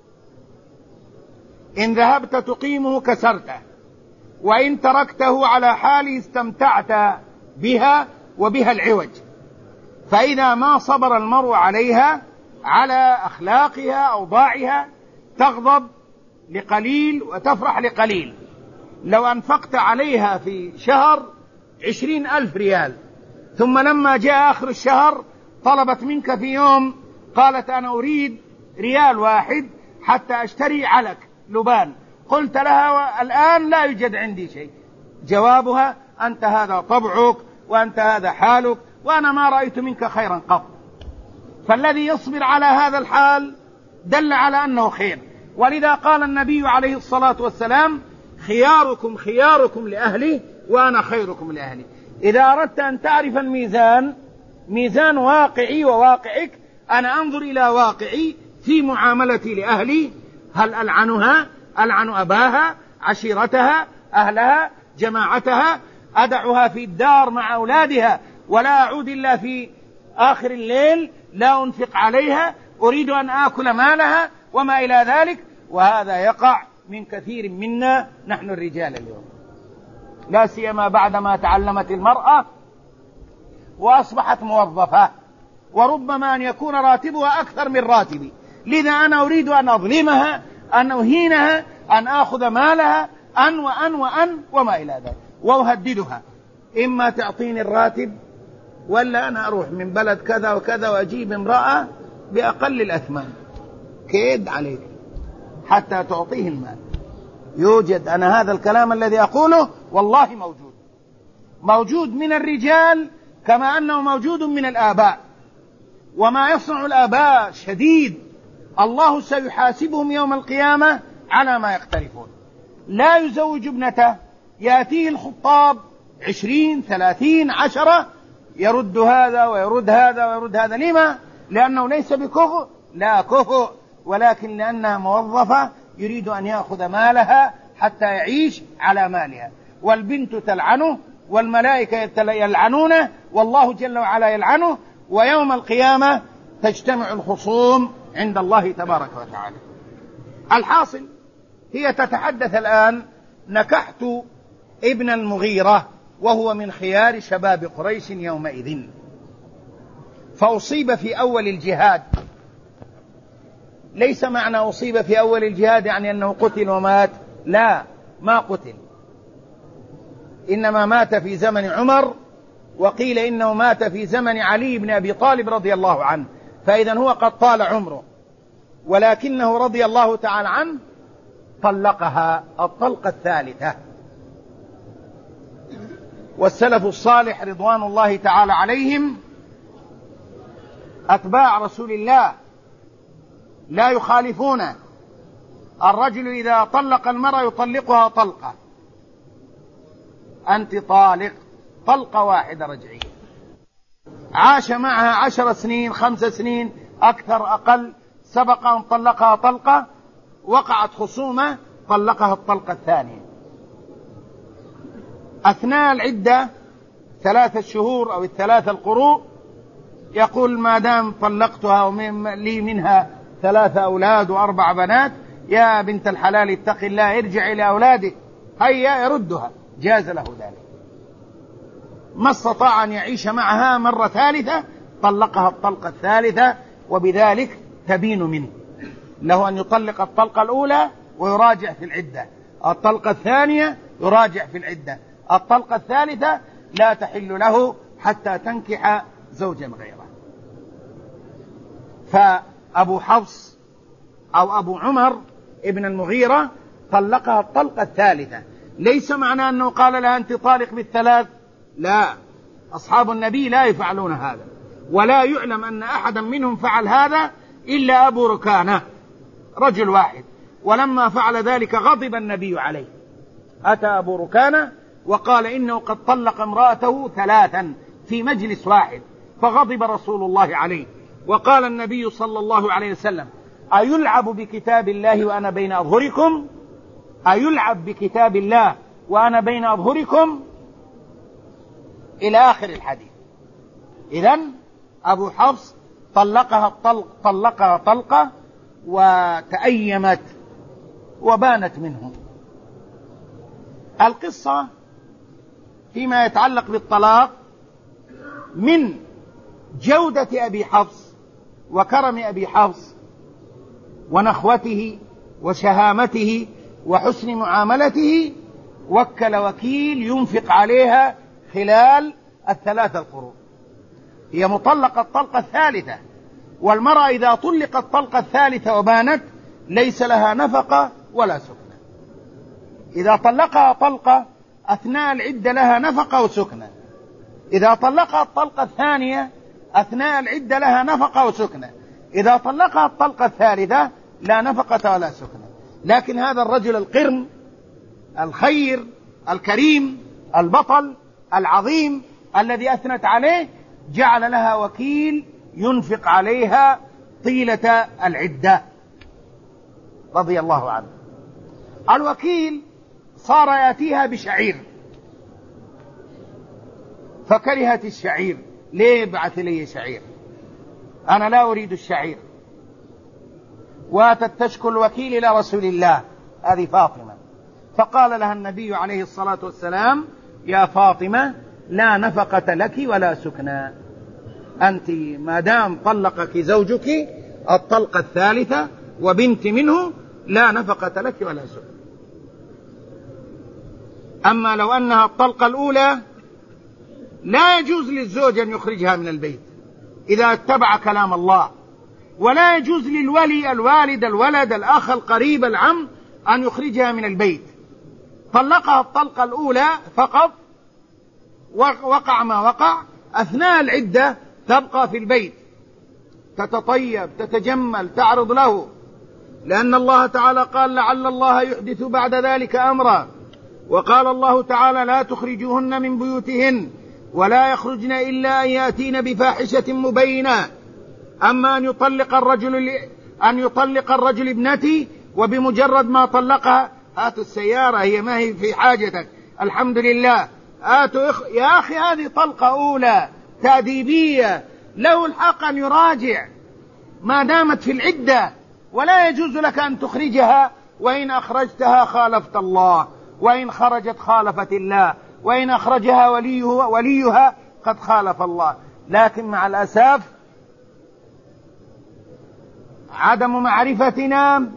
إن ذهبت تقيمه كسرته، وإن تركته على حاله استمتعت بها وبها العوج. فإذا ما صبر المرء عليها على أخلاقها أو ضاعها تغضب لقليل وتفرح لقليل. لو أنفقت عليها في شهر عشرين ألف ريال، ثم لما جاء آخر الشهر طلبت منك في يوم، قالت: أنا أريد ريال واحد حتى أشتري علك لبان، قلت لها: الآن لا يوجد عندي شيء. جوابها: أنت هذا طبعك وأنت هذا حالك، وأنا ما رأيت منك خيرا قط. فالذي يصبر على هذا الحال دل على أنه خير. ولذا قال النبي عليه الصلاة والسلام: خياركم خياركم لأهلي وأنا خيركم لأهلي. إذا أردت أن تعرف الميزان، ميزان واقعي وواقعك، أنا أنظر إلى واقعي في معاملتي لأهلي. هل ألعنها؟ ألعن أباها، عشيرتها، أهلها، جماعتها؟ أدعها في الدار مع أولادها ولا أعود إلا في آخر الليل، لا أنفق عليها، أريد أن آكل مالها وما إلى ذلك. وهذا يقع من كثير منا نحن الرجال اليوم، لا سيما بعدما تعلمت المرأة وأصبحت موظفة، وربما أن يكون راتبها أكثر من راتبي. لذا أنا أريد أن أظلمها، أن أهينها، أن آخذ مالها، أن وأن وأن وما إلى ذلك، وأهددها: إما تعطيني الراتب ولا أنا أروح من بلد كذا وكذا وأجيب امرأة بأقل الأثمان. كيد عليك حتى تعطيه المال. يوجد، أنا هذا الكلام الذي أقوله والله موجود، موجود من الرجال كما أنه موجود من الآباء. وما يصنع الآباء شديد، الله سيحاسبهم يوم القيامة على ما يقترفون. لا يزوج ابنته، يأتيه الخطاب عشرين ثلاثين عشرة، يرد هذا ويرد هذا ويرد هذا. لما؟ لأنه ليس بكفء، لا كفء، ولكن لأنها موظفة يريد أن يأخذ مالها حتى يعيش على مالها. والبنت تلعنه والملائكة يلعنونه والله جل وعلا يلعنه، ويوم القيامة تجتمع الخصوم عند الله تبارك وتعالى. الحاصل، هي تتحدث الآن: نكحت ابن المغيرة وهو من خيار شباب قريش يومئذ، فأصيب في أول الجهاد. ليس معنى أصيب في أول الجهاد يعني أنه قتل ومات، لا، ما قتل، إنما مات في زمن عمر، وقيل إنه مات في زمن علي بن أبي طالب رضي الله عنه، فإذا هو قد طال عمره. ولكنه رضي الله تعالى عنه طلقها الطلقة الثالثة. والسلف الصالح رضوان الله تعالى عليهم أتباع رسول الله لا يخالفونه. الرجل إذا طلق المرأة يطلقها طلقة، أنت طالق، طلقة واحدة رجعية. عاش معها عشر سنين، خمس سنين، أكثر أقل، سبق أن طلقها طلقة، وقعت خصومة، طلقها الطلقة الثانية. أثناء العدة ثلاثة شهور أو الثلاثة القروء يقول: ما دام طلقتها ولي منها ثلاثة أولاد وأربع بنات، يا بنت الحلال اتق الله، ارجع إلى أولادك، هيا، يردها، جاز له ذلك. ما استطاع أن يعيش معها مرة ثالثة، طلقها الطلقة الثالثة، وبذلك تبين منه. له أن يطلق الطلقة الأولى ويراجع في العدة، الطلقة الثانية يراجع في العدة، الطلقة الثالثة لا تحل له حتى تنكح زوجا غيره. فأبو حفص أو أبو عمر ابن المغيرة طلقها الطلقة الثالثة، ليس معنى أنه قال لها أنت طالق بالثلاث، لا، أصحاب النبي لا يفعلون هذا، ولا يعلم أن أحدا منهم فعل هذا إلا أبو ركانة رجل واحد، ولما فعل ذلك غضب النبي عليه. أتى أبو ركانة وقال إنه قد طلق امرأته ثلاثا في مجلس واحد، فغضب رسول الله عليه، وقال النبي صلى الله عليه وسلم أيلعب بكتاب الله وأنا بين أظهركم؟ أيلعب بكتاب الله وأنا بين أظهركم؟ إلى آخر الحديث. إذن أبو حفص طلقها الطلق طلقها طلقة وتأيمت وبانت منه. القصة فيما يتعلق بالطلاق من جودة أبي حفص وكرم أبي حفص ونخوته وشهامته وحسن معاملته، وكل وكيل ينفق عليها خلال الثلاثة القرون. هي مطلقة الطلقة الثالثة، والمرأة إذا طلقت الطلقة الثالثة وبانت ليس لها نفقة ولا سكنة. إذا طلقها طلقة أثناء العدة لها نفقة وسكنة، إذا طلقها الطلقة الثانية أثناء العدة لها نفقة وسكنة، إذا طلقها الطلقة الثالثة لا نفقة ولا سكنة. لكن هذا الرجل القرم الخير الكريم البطل العظيم الذي أثنت عليه جعل لها وكيل ينفق عليها طيلة العدة رضي الله عنه. الوكيل صار يأتيها بشعير، فكرهت الشعير. ليه بعث لي شعير؟ أنا لا أريد الشعير. واتت تشكو الوكيل إلى رسول الله، هذه فاطمة، فقال لها النبي عليه الصلاة والسلام يا فاطمة لا نفقة لك ولا سكنى، أنت ما دام طلقك زوجك الطلقة الثالثة وبنت منه لا نفقة لك ولا سكنى. أما لو أنها الطلقة الأولى لا يجوز للزوج أن يخرجها من البيت إذا اتبع كلام الله، ولا يجوز للولي الوالد الولد الأخ القريب العم أن يخرجها من البيت. طلقها الطلقة الأولى فقط، وقع ما وقع، أثناء العدة تبقى في البيت تتطيب تتجمل تعرض له، لأن الله تعالى قال لعل الله يحدث بعد ذلك أمرا، وقال الله تعالى لا تخرجوهن من بيوتهن ولا يخرجن إلا أن يأتين بفاحشة مبينة. أما أن يطلق الرجل أن يطلق الرجل ابنتي وبمجرد ما طلقها هاتوا السيارة هي ما هي في حاجتك الحمد لله هاتوا إخ... يا أخي هذه طلقة أولى تأديبية، له الحق أن يراجع ما دامت في العدة، ولا يجوز لك أن تخرجها، وإن أخرجتها خالفت الله، وإن خرجت خالفت الله، وإن أخرجها وليه وليها قد خالف الله. لكن مع الأسف عدم معرفتنا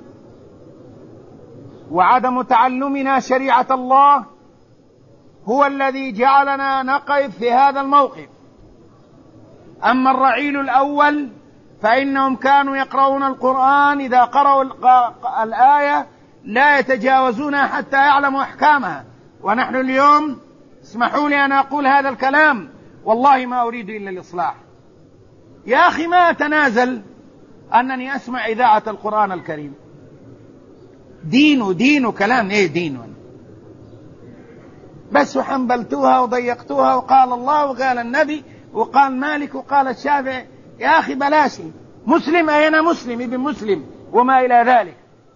وعدم تعلمنا شريعة الله هو الذي جعلنا نقف في هذا الموقف. أما الرعيل الأول فإنهم كانوا يقرؤون القرآن، إذا قرأوا الآية لا يتجاوزونها حتى يعلموا أحكامها. ونحن اليوم اسمحوا لي أن أقول هذا الكلام والله ما أريد إلا الإصلاح. يا أخي ما أتنازل أنني أسمع إذاعة القرآن الكريم، دين دين كلام إيه دين، بس وحنبلتوها وضيقتوها وقال الله وقال النبي وقال مالك وقال الشافعي. يا أخي بلاشي، مسلم أين مسلم ابن مسلم وما إلى ذلك،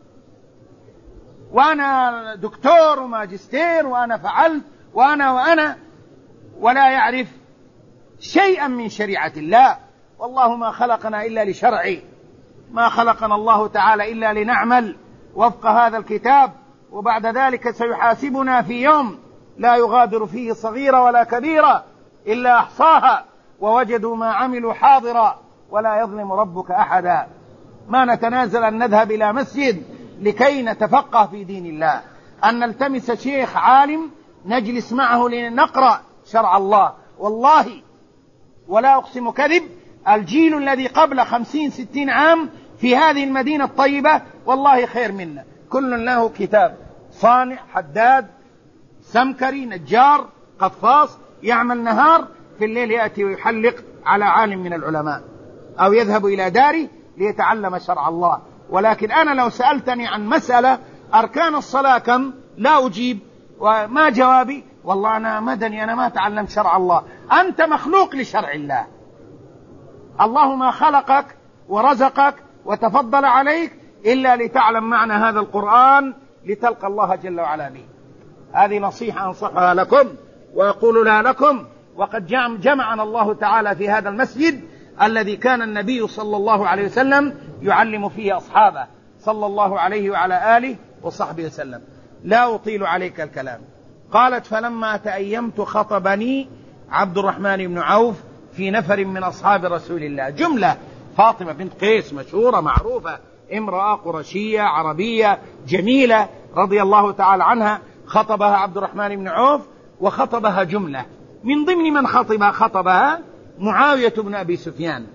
وأنا دكتور وماجستير وأنا فعلت وأنا وأنا ولا يعرف شيئا من شريعة الله. والله ما خلقنا إلا لشرعه، ما خلقنا الله تعالى إلا لنعمل وفق هذا الكتاب، وبعد ذلك سيحاسبنا في يوم لا يغادر فيه صغيرة ولا كبيرة إلا أحصاها ووجدوا ما عملوا حاضرا ولا يظلم ربك أحدا. ما نتنازل أن نذهب إلى مسجد لكي نتفقه في دين الله. أن نلتمس شيخ عالم نجلس معه لنقرأ شرع الله. والله ولا أقسم كذب، الجيل الذي قبل خمسين ستين عام في هذه المدينة الطيبة والله خير منا، كل له كتاب، صانع، حداد، سمكري، نجار، قفاص، يعمل نهار، في الليل يأتي ويحلق على عالم من العلماء أو يذهب إلى داره ليتعلم شرع الله. ولكن أنا لو سألتني عن مسألة أركان الصلاة كم لا أجيب، وما جوابي؟ والله أنا مدني، أنا ما تعلمت شرع الله. أنت مخلوق لشرع الله، الله ما خلقك ورزقك وتفضل عليك إلا لتعلم معنى هذا القرآن لتلقى الله جل وعلا به. هذه نصيحة أنصحها لكم وأقولها لكم. وقد جمعنا الله تعالى في هذا المسجد الذي كان النبي صلى الله عليه وسلم يعلم فيه أصحابه صلى الله عليه وعلى آله وصحبه وسلم. لا أطيل عليك الكلام. قالت: فلما تأيمت خطبني عبد الرحمن بن عوف في نفر من أصحاب رسول الله. جملة: فاطمة بنت قيس مشهورة معروفة، امرأة قرشية عربية جميلة رضي الله تعالى عنها، خطبها عبد الرحمن بن عوف، وخطبها جملة. من ضمن من خطبها خطبها معاوية بن أبي سفيان،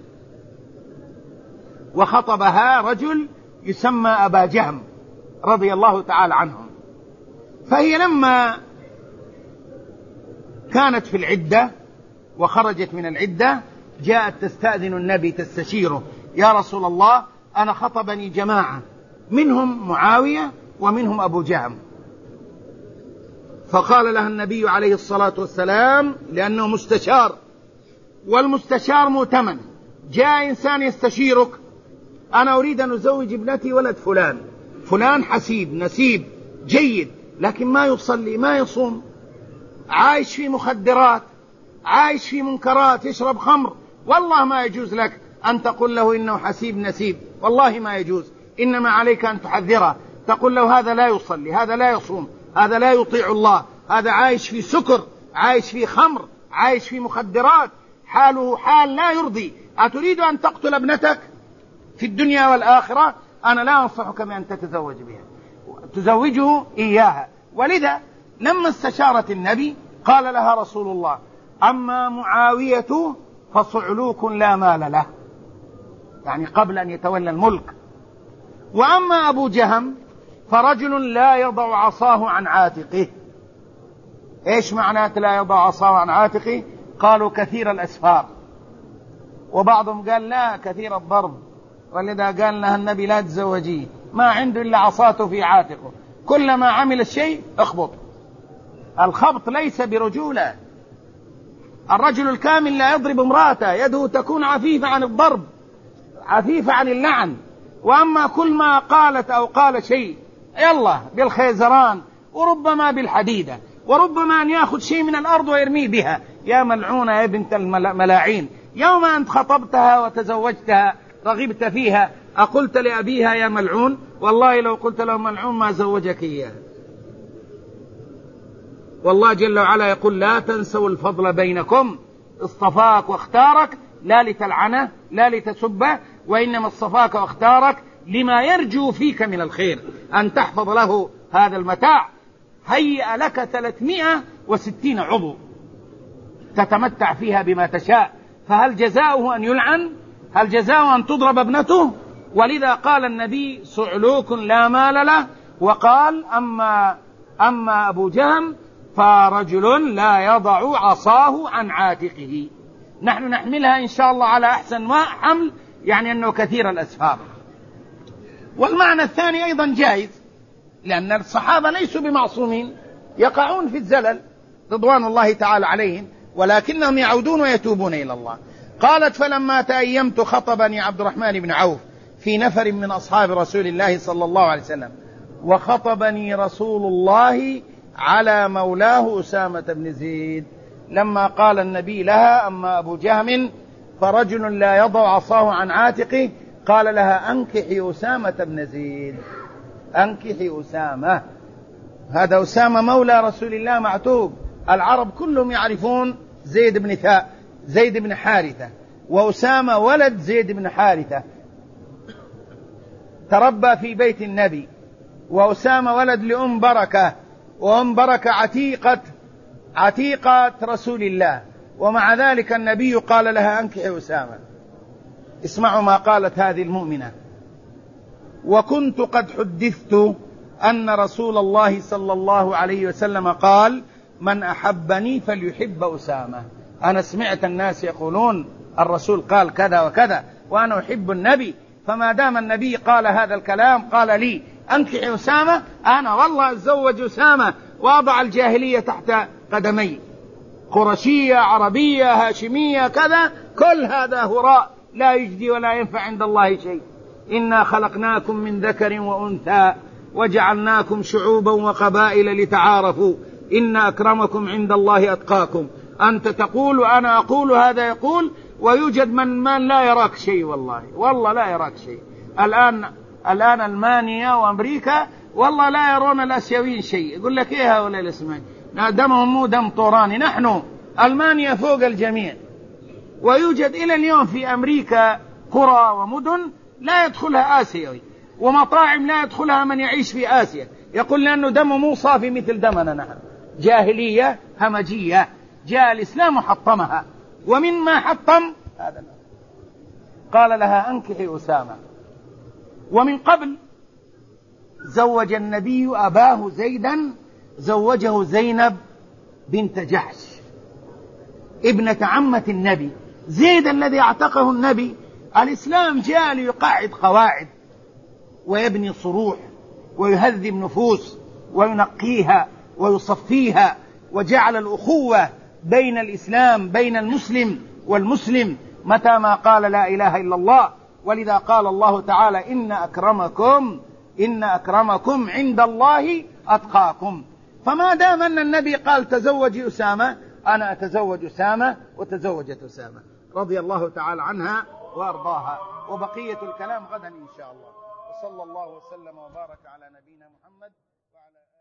وخطبها رجل يسمى أبا جهم رضي الله تعالى عنهم. فهي لما كانت في العدة وخرجت من العدة جاءت تستأذن النبي تستشيره: يا رسول الله، أنا خطبني جماعة منهم معاوية ومنهم أبو جهم. فقال لها النبي عليه الصلاة والسلام، لأنه مستشار والمستشار مؤتمن: جاء إنسان يستشيرك، أنا أريد أن أزوج ابنتي ولد فلان، فلان حسيب نسيب جيد، لكن ما يصلي ما يصوم، عايش في مخدرات، عايش في منكرات، يشرب خمر. والله ما يجوز لك أن تقول له إنه حسيب نسيب، والله ما يجوز. إنما عليك أن تحذره، تقول له هذا لا يصلي، هذا لا يصوم، هذا لا يطيع الله، هذا عايش في سكر، عايش في خمر، عايش في مخدرات، حاله حال لا يرضي. أتريد أن تقتل ابنتك في الدنيا والآخرة؟ أنا لا أنصحك بأن تتزوج بها، تزوجه إياها. ولذا لما استشارت النبي قال لها رسول الله: أما معاوية فصعلوك لا مال له، يعني قبل أن يتولى الملك، وأما أبو جهم فرجل لا يضع عصاه عن عاتقه. إيش معنى لا يضع عصاه عن عاتقه؟ قالوا كثير الأسفار، وبعضهم قال لا كثير الضرب، ولذا قال لها النبي لا تزوجيه، ما عنده إلا عصاته في عاتقه، كلما عمل الشيء اخبط. الخبط ليس برجولة. الرجل الكامل لا يضرب امرأته، يده تكون عفيفة عن الضرب، عفيفة عن اللعن. وأما كل ما قالت أو قال شيء يلا بالخيزران، وربما بالحديدة، وربما أن يأخذ شيء من الأرض ويرميه بها. يا ملعونة يا بنت الملاعين، يوم أنت خطبتها وتزوجتها رغبت فيها، أقلت لأبيها يا ملعون؟ والله لو قلت له ملعون ما زوجك إياها. والله جل وعلا يقول: لا تنسوا الفضل بينكم، اصطفاك واختارك لا لتلعنه لا لتسبه، وإنما اصطفاك واختارك لما يرجو فيك من الخير، أن تحفظ له هذا المتاع. هيئ لك ثلاثمائة وستين عضو تتمتع فيها بما تشاء، فهل جزاؤه أن يلعن؟ هل جزاؤه أن تضرب ابنته؟ ولذا قال النبي: صعلوك لا مال له. وقال: أما, أما أبو جهم فرجل لا يضع عصاه عن عاتقه. نحن نحملها إن شاء الله على أحسن ما حمل، يعني أنه كثير الأسفار. والمعنى الثاني أيضا جائز، لأن الصحابة ليسوا بمعصومين، يقعون في الزلل رضوان الله تعالى عليهم، ولكنهم يعودون ويتوبون إلى الله. قالت: فلما تأيمت خطبني عبد الرحمن بن عوف في نفر من أصحاب رسول الله صلى الله عليه وسلم، وخطبني رسول الله على مولاه أسامة بن زيد. لما قال النبي لها: أما أبو جهم فرجل لا يضع عصاه عن عاتقه، قال لها: أنكحي أسامة بن زيد، أنكحي أسامة. هذا أسامة مولى رسول الله معتوق، العرب كلهم يعرفون زيد بن ثاء زيد بن حارثة، وأسامة ولد زيد بن حارثة، تربى في بيت النبي وأسامة ولد لأم بركة، وأم بركة عتيقة عتيقة رسول الله، ومع ذلك النبي قال لها أنكحي أسامة. اسمعوا ما قالت هذه المؤمنة: وكنت قد حدثت أن رسول الله صلى الله عليه وسلم قال: من أحبني فليحب أسامة. أنا سمعت الناس يقولون الرسول قال كذا وكذا، وأنا أحب النبي، فما دام النبي قال هذا الكلام قال لي أنكحي أسامة، أنا والله أتزوج أسامة وأضع الجاهلية تحت قدمي. قرشية، عربية، هاشمية، كذا، كل هذا هراء لا يجدي ولا ينفع عند الله شيء. إنا خلقناكم من ذكر وأنثى وجعلناكم شعوبا وقبائل لتعارفوا إن أكرمكم عند الله أتقاكم. أنت تقول وأنا أقول، هذا يقول، ويوجد من من لا يراك شيء، والله والله لا يراك شيء. الآن الآن ألمانيا وأمريكا والله لا يرون الآسيويين شيء. يقول لك إيه هؤلاء الأسماء، دمهم مو دم طوراني. نحن ألمانيا فوق الجميع. ويوجد إلى اليوم في أمريكا قرى ومدن لا يدخلها آسيوي، ومطاعم لا يدخلها من يعيش في آسيا، يقول لأنه دمه مو صافي مثل دمنا نحن. جاهلية همجية، جاء الإسلام وحطمها. ومن ما حطم هذا قال لها أنكحي أسامة. ومن قبل زوج النبي أباه زيدا، زوجه زينب بنت جحش ابنة عمة النبي. زيد الذي اعتقه النبي، الإسلام جاء ليقعد قواعد ويبني صروح ويهذب نفوس وينقيها ويصفيها، وجعل الأخوة بين الإسلام بين المسلم والمسلم متى ما قال لا إله إلا الله. ولذا قال الله تعالى: إن أكرمكم إن أكرمكم عند الله أتقاكم. فما دام أن النبي قال تزوجي أسامة، أنا أتزوج أسامة، وتزوجت أسامة رضي الله تعالى عنها وأرضاها. وبقية الكلام غدا إن شاء الله. وصلى الله وسلم وبارك على نبينا محمد وعلى